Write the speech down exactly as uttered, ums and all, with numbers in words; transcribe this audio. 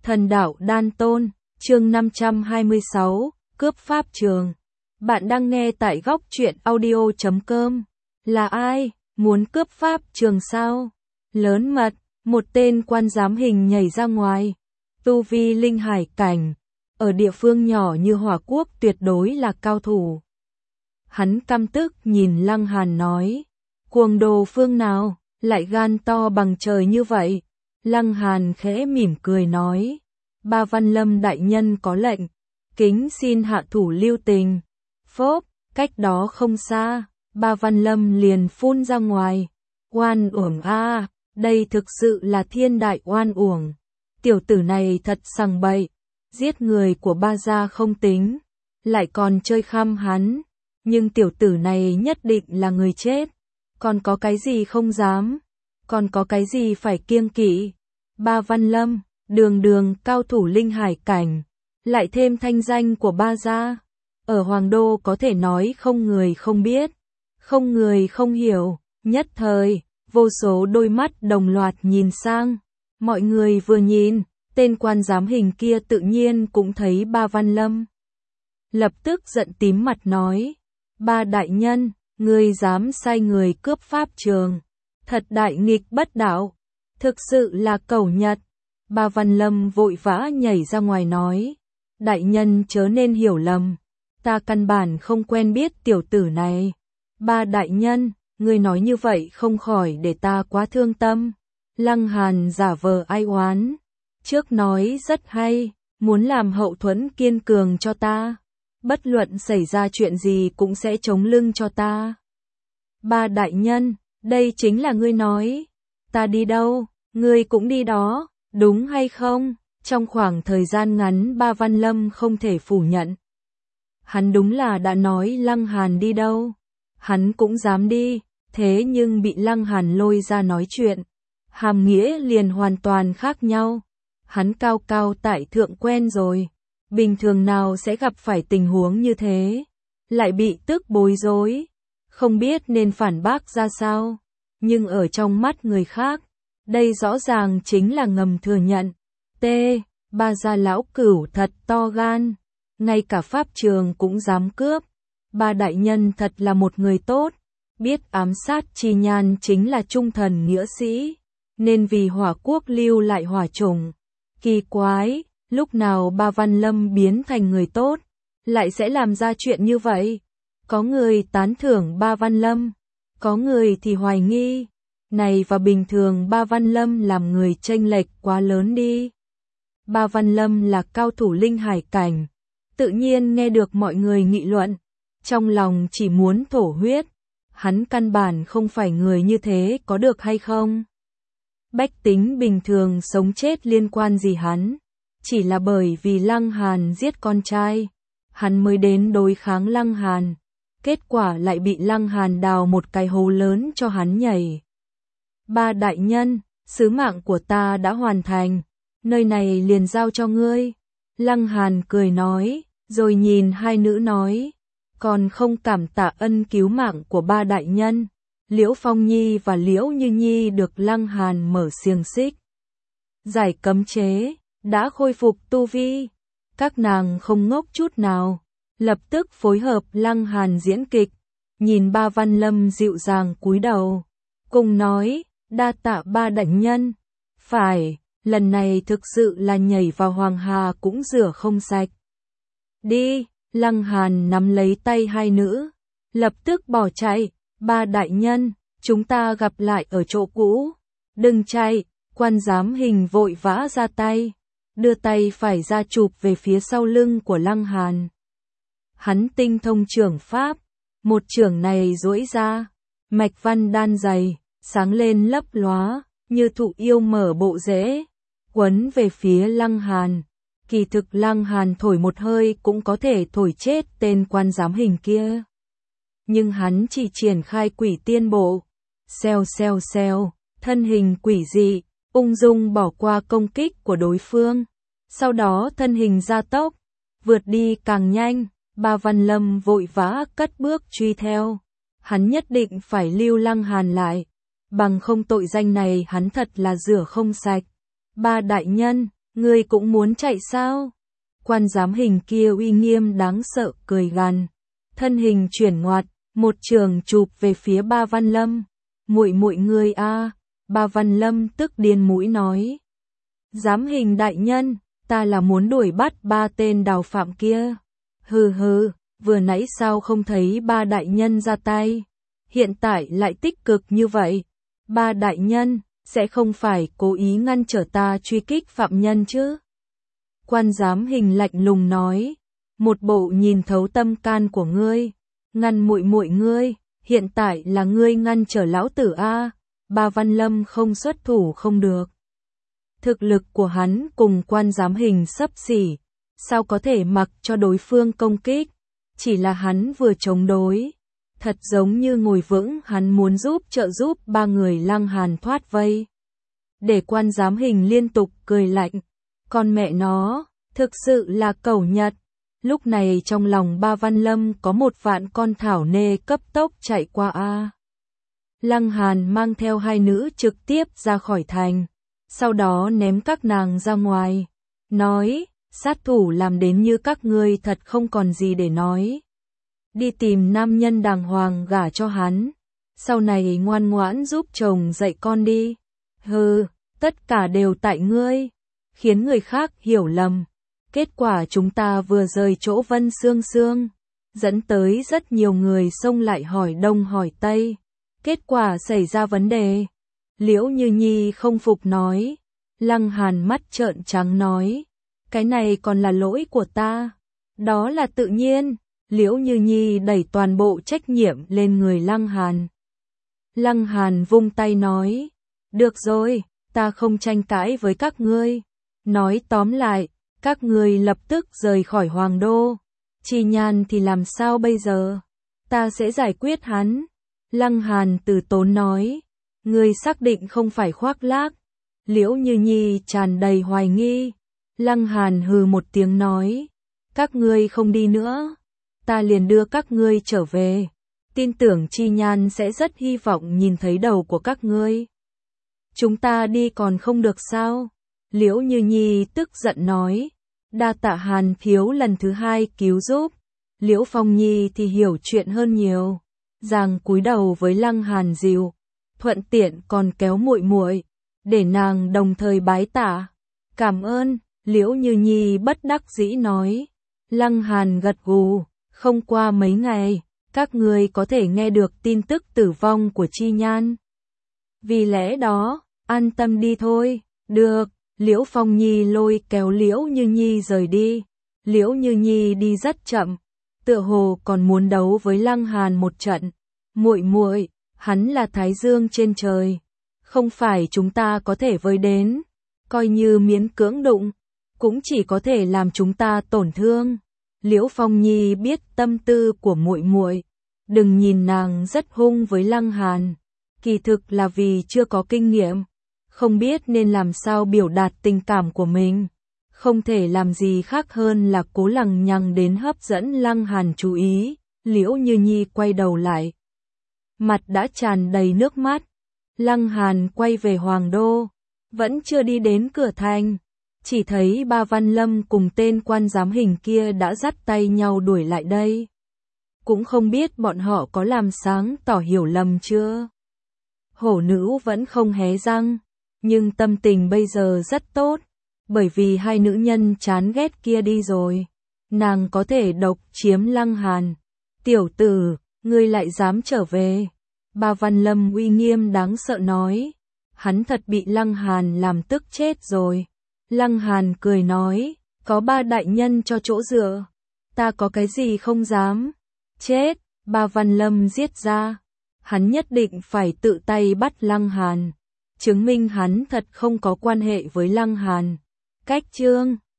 Thần đạo đan tôn, chương năm trăm hai mươi sáu, cướp pháp trường. Bạn đang nghe tại góc truyện audio chấm com. Là ai? Muốn cướp pháp trường sao? Lớn mật, một tên quan giám hình nhảy ra ngoài. Tu vi linh hải cảnh, ở địa phương nhỏ như Hỏa Quốc tuyệt đối là cao thủ. Hắn căm tức nhìn Lăng Hàn nói, cuồng đồ phương nào, lại gan to bằng trời như vậy? Lăng Hàn khẽ mỉm cười nói, Ba Văn Lâm đại nhân có lệnh, kính xin hạ thủ lưu tình. Phốp, cách đó không xa, Ba Văn Lâm liền phun ra ngoài, oan uổng a, đây thực sự là thiên đại oan uổng. Tiểu tử này thật sằng bậy, giết người của Ba gia không tính, lại còn chơi khăm hắn, nhưng tiểu tử này nhất định là người chết, còn có cái gì không dám, còn có cái gì phải kiêng kỵ. Ba Văn Lâm, đường đường cao thủ linh hải cảnh, lại thêm thanh danh của Ba gia, ở Hoàng Đô có thể nói không người không biết, không người không hiểu. Nhất thời, vô số đôi mắt đồng loạt nhìn sang, mọi người vừa nhìn, tên quan giám hình kia tự nhiên cũng thấy Ba Văn Lâm. Lập tức giận tím mặt nói, Ba đại nhân, ngươi dám sai người cướp pháp trường, thật đại nghịch bất đạo, thực sự là cẩu nhật. Ba Văn Lâm vội vã nhảy ra ngoài nói, đại nhân chớ nên hiểu lầm, ta căn bản không quen biết tiểu tử này. Ba đại nhân, ngươi nói như vậy không khỏi để ta quá thương tâm. Lăng Hàn giả vờ ai oán, trước nói rất hay, muốn làm hậu thuẫn kiên cường cho ta, bất luận xảy ra chuyện gì cũng sẽ chống lưng cho ta. Ba đại nhân, đây chính là ngươi nói, ta đi đâu, ngươi cũng đi đó, đúng hay không? Trong khoảng thời gian ngắn Ba Văn Lâm không thể phủ nhận. Hắn đúng là đã nói Lăng Hàn đi đâu, hắn cũng dám đi, thế nhưng bị Lăng Hàn lôi ra nói chuyện, hàm nghĩa liền hoàn toàn khác nhau. Hắn cao cao tại thượng quen rồi, bình thường nào sẽ gặp phải tình huống như thế, lại bị tức bối rối, không biết nên phản bác ra sao, nhưng ở trong mắt người khác, đây rõ ràng chính là ngầm thừa nhận. T. Ba gia lão cửu thật to gan, ngay cả pháp trường cũng dám cướp. Ba đại nhân thật là một người tốt, biết ám sát chi nhan chính là trung thần nghĩa sĩ, nên vì Hỏa Quốc lưu lại hỏa chủng. Kỳ quái, lúc nào Ba Văn Lâm biến thành người tốt, lại sẽ làm ra chuyện như vậy? Có người tán thưởng Ba Văn Lâm, có người thì hoài nghi. Này và bình thường Ba Văn Lâm làm người chênh lệch quá lớn đi. Ba Văn Lâm là cao thủ linh hải cảnh, tự nhiên nghe được mọi người nghị luận, trong lòng chỉ muốn thổ huyết. Hắn căn bản không phải người như thế có được hay không? Bách tính bình thường sống chết liên quan gì hắn? Chỉ là bởi vì Lăng Hàn giết con trai, hắn mới đến đối kháng Lăng Hàn, kết quả lại bị Lăng Hàn đào một cái hố lớn cho hắn nhảy. Ba đại nhân, sứ mạng của ta đã hoàn thành, nơi này liền giao cho ngươi. Lăng Hàn cười nói, rồi nhìn hai nữ nói, còn không cảm tạ ân cứu mạng của ba đại nhân. Liễu Phong Nhi và Liễu Như Nhi được Lăng Hàn mở xiềng xích, giải cấm chế, đã khôi phục tu vi. Các nàng không ngốc chút nào, lập tức phối hợp Lăng Hàn diễn kịch, nhìn Ba Văn Lâm dịu dàng cúi đầu, cùng nói, đa tạ ba đại nhân. Phải, lần này thực sự là nhảy vào Hoàng Hà cũng rửa không sạch. Đi, Lăng Hàn nắm lấy tay hai nữ, lập tức bỏ chạy. Ba đại nhân, chúng ta gặp lại ở chỗ cũ. Đừng chạy, quan giám hình vội vã ra tay, đưa tay phải ra chụp về phía sau lưng của Lăng Hàn. Hắn tinh thông trưởng pháp, một trưởng này duỗi ra, mạch văn đan dày, sáng lên lấp lóa, như thụ yêu mở bộ rễ, quấn về phía Lăng Hàn. Kỳ thực Lăng Hàn thổi một hơi cũng có thể thổi chết tên quan giám hình kia. Nhưng hắn chỉ triển khai quỷ tiên bộ, xèo xèo xèo, thân hình quỷ dị, ung dung bỏ qua công kích của đối phương. Sau đó thân hình gia tốc, vượt đi càng nhanh. Ba Văn Lâm vội vã cất bước truy theo. Hắn nhất định phải lưu Lăng Hàn lại, bằng không tội danh này hắn thật là rửa không sạch. Ba đại nhân, Ngươi cũng muốn chạy sao? Quan giám hình kia uy nghiêm đáng sợ cười gằn, thân hình chuyển ngoặt, một trường chụp về phía Ba Văn Lâm. Muội muội ngươi a, Ba Văn Lâm tức điên mũi nói. Giám hình đại nhân, ta là muốn đuổi bắt ba tên đào phạm kia. Hừ hừ, vừa nãy sao không thấy ba đại nhân ra tay, hiện tại lại tích cực như vậy. Ba đại nhân, sẽ không phải cố ý ngăn trở ta truy kích phạm nhân chứ? Quan giám hình lạnh lùng nói, một bộ nhìn thấu tâm can của ngươi, ngăn muội muội ngươi, hiện tại là ngươi ngăn trở lão tử a. Ba Văn Lâm không xuất thủ không được. Thực lực của hắn cùng quan giám hình xấp xỉ, sao có thể mặc cho đối phương công kích, chỉ là hắn vừa chống đối, thật giống như ngồi vững hắn muốn giúp trợ giúp ba người Lăng Hàn thoát vây. Để quan giám hình liên tục cười lạnh, con mẹ nó, thực sự là cẩu nhật. Lúc này trong lòng Ba Văn Lâm có một vạn con thảo nê cấp tốc chạy qua a. Lăng Hàn mang theo hai nữ trực tiếp ra khỏi thành, sau đó ném các nàng ra ngoài, nói, sát thủ làm đến như các ngươi thật không còn gì để nói. Đi tìm nam nhân đàng hoàng gả cho hắn, sau này ngoan ngoãn giúp chồng dạy con đi. Hừ, tất cả đều tại ngươi, khiến người khác hiểu lầm. Kết quả chúng ta vừa rời chỗ Vân Sương Sương, dẫn tới rất nhiều người xông lại hỏi đông hỏi tây. Kết quả xảy ra vấn đề. Liễu Như Nhi không phục nói. Lăng Hàn mắt trợn trắng nói, cái này còn là lỗi của ta. Đó là tự nhiên. Liễu Như Nhi đẩy toàn bộ trách nhiệm lên người Lăng Hàn. Lăng Hàn vung tay nói, được rồi, ta không tranh cãi với các ngươi. Nói tóm lại, các ngươi lập tức rời khỏi Hoàng Đô. Chi Nhan thì làm sao bây giờ? Ta sẽ giải quyết hắn. Lăng Hàn từ tốn nói, ngươi xác định không phải khoác lác. Liễu Như Nhi tràn đầy hoài nghi. Lăng Hàn hừ một tiếng nói, các ngươi không đi nữa, ta liền đưa các ngươi trở về. Tin tưởng Chi Nhan sẽ rất hy vọng nhìn thấy đầu của các ngươi. Chúng ta đi còn không được sao? Liễu Như Nhi tức giận nói, đa tạ Hàn thiếu lần thứ hai cứu giúp. Liễu Phong Nhi thì hiểu chuyện hơn nhiều, giang cúi đầu với Lăng Hàn dìu, thuận tiện còn kéo muội muội để nàng đồng thời bái tạ. Cảm ơn. Liễu Như Nhi bất đắc dĩ nói. Lăng Hàn gật gù, không qua mấy ngày, các ngươi có thể nghe được tin tức tử vong của Chi Nhan. Vì lẽ đó, an tâm đi thôi. Được. Liễu Phong Nhi lôi kéo Liễu Như Nhi rời đi. Liễu Như Nhi đi rất chậm, tựa hồ còn muốn đấu với Lăng Hàn một trận. Muội muội, hắn là Thái Dương trên trời, không phải chúng ta có thể với đến, coi như miễn cưỡng đụng, cũng chỉ có thể làm chúng ta tổn thương. Liễu Phong Nhi biết tâm tư của muội muội, đừng nhìn nàng rất hung với Lăng Hàn, kỳ thực là vì chưa có kinh nghiệm, không biết nên làm sao biểu đạt tình cảm của mình, không thể làm gì khác hơn là cố lằng nhằng đến hấp dẫn Lăng Hàn chú ý. Liễu Như Nhi quay đầu lại, mặt đã tràn đầy nước mắt. Lăng Hàn quay về Hoàng Đô, vẫn chưa đi đến cửa thành, chỉ thấy Ba Văn Lâm cùng tên quan giám hình kia đã dắt tay nhau đuổi lại đây. Cũng không biết bọn họ có làm sáng tỏ hiểu lầm chưa. Hổ nữ vẫn không hé răng, nhưng tâm tình bây giờ rất tốt, bởi vì hai nữ nhân chán ghét kia đi rồi, nàng có thể độc chiếm Lăng Hàn. Tiểu tử, ngươi lại dám trở về. Ba Văn Lâm uy nghiêm đáng sợ nói, hắn thật bị Lăng Hàn làm tức chết rồi. Lăng Hàn cười nói, có ba đại nhân cho chỗ dựa, ta có cái gì không dám. Chết. Ba Văn Lâm giết ra, hắn nhất định phải tự tay bắt Lăng Hàn, chứng minh hắn thật không có quan hệ với Lăng Hàn. Cách chương